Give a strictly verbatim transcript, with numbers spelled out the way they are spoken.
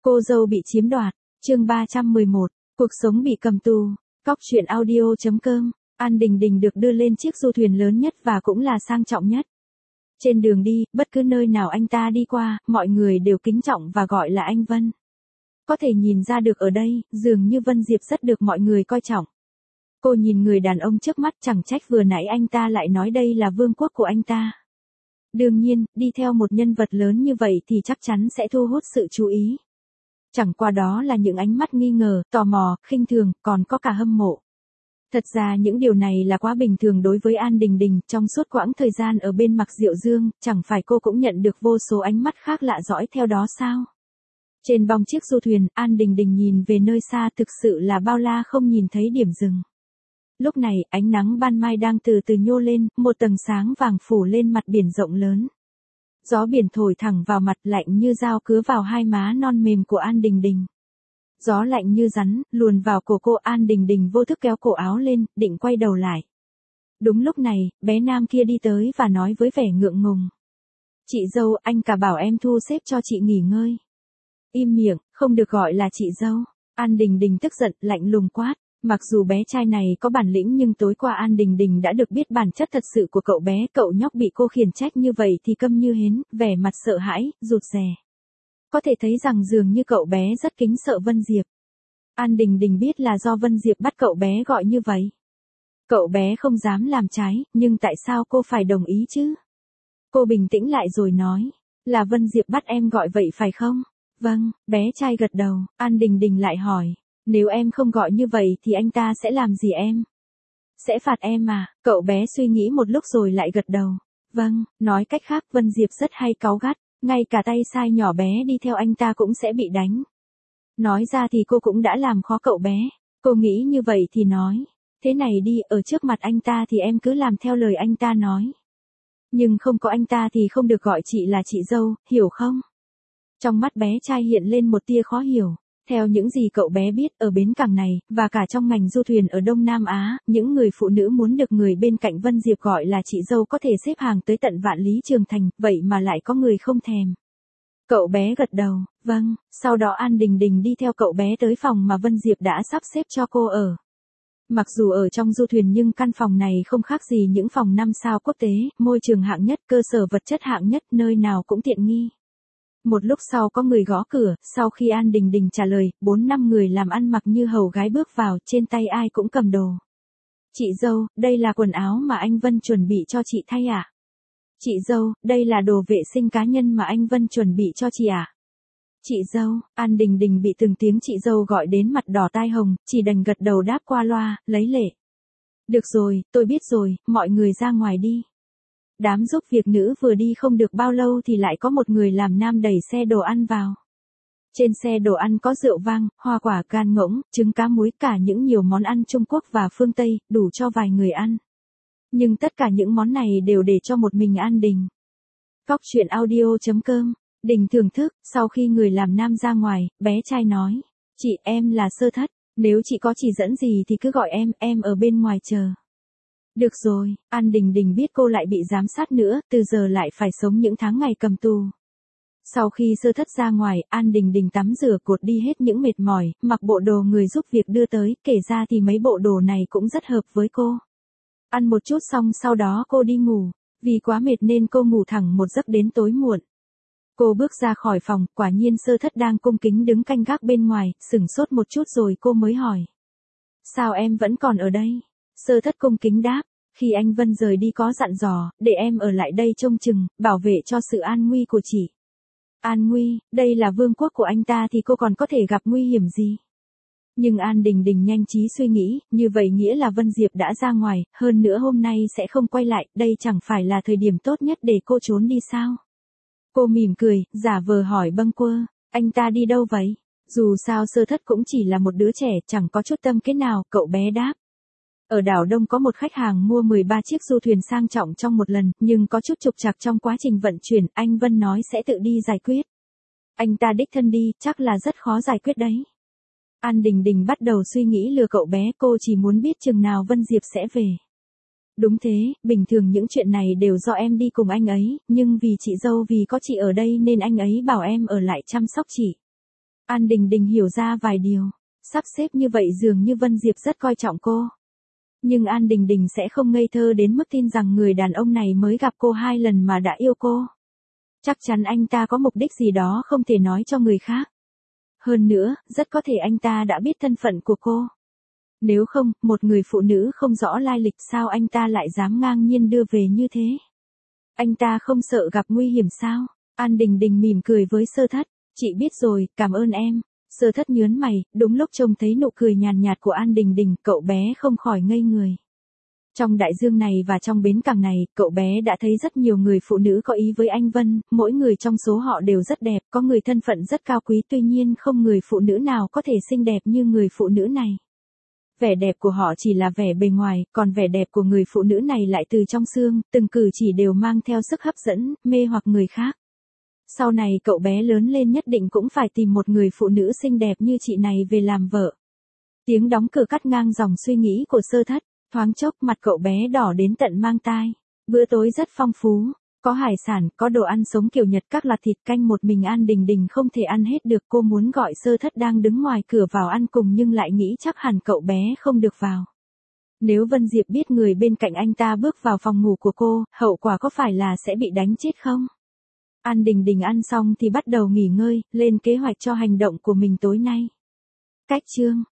Cô dâu bị chiếm đoạt, chương ba trăm mười một, cuộc sống bị cầm tù, cóc truyện audio.com, An Đình Đình được đưa lên chiếc du thuyền lớn nhất và cũng là sang trọng nhất. Trên đường đi, bất cứ nơi nào anh ta đi qua, mọi người đều kính trọng và gọi là anh Vân. Có thể nhìn ra được ở đây, dường như Vân Diệp rất được mọi người coi trọng. Cô nhìn người đàn ông trước mắt, chẳng trách vừa nãy anh ta lại nói đây là vương quốc của anh ta. Đương nhiên, đi theo một nhân vật lớn như vậy thì chắc chắn sẽ thu hút sự chú ý. Chẳng qua đó là những ánh mắt nghi ngờ, tò mò, khinh thường, còn có cả hâm mộ. Thật ra những điều này là quá bình thường đối với An Đình Đình, trong suốt quãng thời gian ở bên Mạc Diệu Dương, chẳng phải cô cũng nhận được vô số ánh mắt khác lạ dõi theo đó sao? Trên bong chiếc du thuyền, An Đình Đình nhìn về nơi xa thực sự là bao la không nhìn thấy điểm dừng. Lúc này, ánh nắng ban mai đang từ từ nhô lên, một tầng sáng vàng phủ lên mặt biển rộng lớn. Gió biển thổi thẳng vào mặt lạnh như dao cứa vào hai má non mềm của An Đình Đình. Gió lạnh như rắn, luồn vào cổ cô. An Đình Đình vô thức kéo cổ áo lên, định quay đầu lại. Đúng lúc này, bé Nam kia đi tới và nói với vẻ ngượng ngùng. Chị dâu, anh cả bảo em thu xếp cho chị nghỉ ngơi. Im miệng, không được gọi là chị dâu. An Đình Đình tức giận, lạnh lùng quát. Mặc dù bé trai này có bản lĩnh nhưng tối qua An Đình Đình đã được biết bản chất thật sự của cậu bé. Cậu nhóc bị cô khiển trách như vậy thì câm như hến, vẻ mặt sợ hãi, rụt rè. Có thể thấy rằng dường như cậu bé rất kính sợ Vân Diệp. An Đình Đình biết là do Vân Diệp bắt cậu bé gọi như vậy. Cậu bé không dám làm trái, nhưng tại sao cô phải đồng ý chứ? Cô bình tĩnh lại rồi nói, là Vân Diệp bắt em gọi vậy phải không? Vâng, bé trai gật đầu. An Đình Đình lại hỏi, nếu em không gọi như vậy thì anh ta sẽ làm gì em? Sẽ phạt em à? Cậu bé suy nghĩ một lúc rồi lại gật đầu. Vâng, nói cách khác Vân Diệp rất hay cáu gắt, ngay cả tay sai nhỏ bé đi theo anh ta cũng sẽ bị đánh. Nói ra thì cô cũng đã làm khó cậu bé. Cô nghĩ như vậy thì nói, thế này đi, ở trước mặt anh ta thì em cứ làm theo lời anh ta nói. Nhưng không có anh ta thì không được gọi chị là chị dâu, hiểu không? Trong mắt bé trai hiện lên một tia khó hiểu. Theo những gì cậu bé biết ở bến cảng này, và cả trong ngành du thuyền ở Đông Nam Á, những người phụ nữ muốn được người bên cạnh Vân Diệp gọi là chị dâu có thể xếp hàng tới tận vạn lý trường thành, vậy mà lại có người không thèm. Cậu bé gật đầu, vâng, sau đó An Đình Đình đi theo cậu bé tới phòng mà Vân Diệp đã sắp xếp cho cô ở. Mặc dù ở trong du thuyền nhưng căn phòng này không khác gì những phòng năm sao quốc tế, môi trường hạng nhất, cơ sở vật chất hạng nhất, nơi nào cũng tiện nghi. Một lúc sau có người gõ cửa, sau khi An Đình Đình trả lời, bốn năm người làm ăn mặc như hầu gái bước vào, trên tay ai cũng cầm đồ. Chị dâu, đây là quần áo mà anh Vân chuẩn bị cho chị thay ạ. À? Chị dâu, đây là đồ vệ sinh cá nhân mà anh Vân chuẩn bị cho chị ạ. À? Chị dâu, An Đình Đình bị từng tiếng chị dâu gọi đến mặt đỏ tai hồng, chỉ đành gật đầu đáp qua loa, lấy lệ. Được rồi, tôi biết rồi, mọi người ra ngoài đi. Đám giúp việc nữ vừa đi không được bao lâu thì lại có một người làm nam đẩy xe đồ ăn vào. Trên xe đồ ăn có rượu vang, hoa quả, gan ngỗng, trứng cá muối, cả những nhiều món ăn Trung Quốc và phương Tây, đủ cho vài người ăn. Nhưng tất cả những món này đều để cho một mình An Đình. Cóc truyện audio.com, Đình thưởng thức, sau khi người làm nam ra ngoài, bé trai nói, chị em là Sơ Thất, nếu chị có chỉ dẫn gì thì cứ gọi em, em ở bên ngoài chờ. Được rồi, An Đình Đình biết cô lại bị giám sát nữa, từ giờ lại phải sống những tháng ngày cầm tù. Sau khi Sơ Thất ra ngoài, An Đình Đình tắm rửa cột đi hết những mệt mỏi, mặc bộ đồ người giúp việc đưa tới, kể ra thì mấy bộ đồ này cũng rất hợp với cô. Ăn một chút xong sau đó cô đi ngủ, vì quá mệt nên cô ngủ thẳng một giấc đến tối muộn. Cô bước ra khỏi phòng, quả nhiên Sơ Thất đang cung kính đứng canh gác bên ngoài, sửng sốt một chút rồi cô mới hỏi. Sao em vẫn còn ở đây? Sơ Thất cung kính đáp, khi anh Vân rời đi có dặn dò, để em ở lại đây trông chừng, bảo vệ cho sự an nguy của chị. An nguy, đây là vương quốc của anh ta thì cô còn có thể gặp nguy hiểm gì? Nhưng An Đình Đình nhanh trí suy nghĩ, như vậy nghĩa là Vân Diệp đã ra ngoài, hơn nữa hôm nay sẽ không quay lại, đây chẳng phải là thời điểm tốt nhất để cô trốn đi sao? Cô mỉm cười, giả vờ hỏi bâng quơ, anh ta đi đâu vậy? Dù sao Sơ Thất cũng chỉ là một đứa trẻ, chẳng có chút tâm kết nào, cậu bé đáp. Ở đảo Đông có một khách hàng mua mười ba chiếc du thuyền sang trọng trong một lần, nhưng có chút trục trặc trong quá trình vận chuyển, anh Vân nói sẽ tự đi giải quyết. Anh ta đích thân đi, chắc là rất khó giải quyết đấy. An Đình Đình bắt đầu suy nghĩ lừa cậu bé, cô chỉ muốn biết chừng nào Vân Diệp sẽ về. Đúng thế, bình thường những chuyện này đều do em đi cùng anh ấy, nhưng vì chị dâu vì có chị ở đây nên anh ấy bảo em ở lại chăm sóc chị. An Đình Đình hiểu ra vài điều. Sắp xếp như vậy dường như Vân Diệp rất coi trọng cô. Nhưng An Đình Đình sẽ không ngây thơ đến mức tin rằng người đàn ông này mới gặp cô hai lần mà đã yêu cô. Chắc chắn anh ta có mục đích gì đó không thể nói cho người khác. Hơn nữa, rất có thể anh ta đã biết thân phận của cô. Nếu không, một người phụ nữ không rõ lai lịch sao anh ta lại dám ngang nhiên đưa về như thế? Anh ta không sợ gặp nguy hiểm sao? An Đình Đình mỉm cười với Sơ Thất. Chị biết rồi, cảm ơn em. Sơ Thất nhớn mày, đúng lúc trông thấy nụ cười nhàn nhạt của An Đình Đình, cậu bé không khỏi ngây người. Trong đại dương này và trong bến cảng này, cậu bé đã thấy rất nhiều người phụ nữ có ý với anh Vân, mỗi người trong số họ đều rất đẹp, có người thân phận rất cao quý, tuy nhiên không người phụ nữ nào có thể xinh đẹp như người phụ nữ này. Vẻ đẹp của họ chỉ là vẻ bề ngoài, còn vẻ đẹp của người phụ nữ này lại từ trong xương, từng cử chỉ đều mang theo sức hấp dẫn, mê hoặc người khác. Sau này cậu bé lớn lên nhất định cũng phải tìm một người phụ nữ xinh đẹp như chị này về làm vợ. Tiếng đóng cửa cắt ngang dòng suy nghĩ của Sơ Thất, thoáng chốc mặt cậu bé đỏ đến tận mang tai. Bữa tối rất phong phú, có hải sản, có đồ ăn sống kiểu Nhật, các lạt thịt canh, một mình An Đình Đình không thể ăn hết được, cô muốn gọi Sơ Thất đang đứng ngoài cửa vào ăn cùng nhưng lại nghĩ chắc hẳn cậu bé không được vào. Nếu Vân Diệp biết người bên cạnh anh ta bước vào phòng ngủ của cô, hậu quả có phải là sẽ bị đánh chết không? An Đình Đình ăn xong thì bắt đầu nghỉ ngơi, lên kế hoạch cho hành động của mình tối nay. Cách chương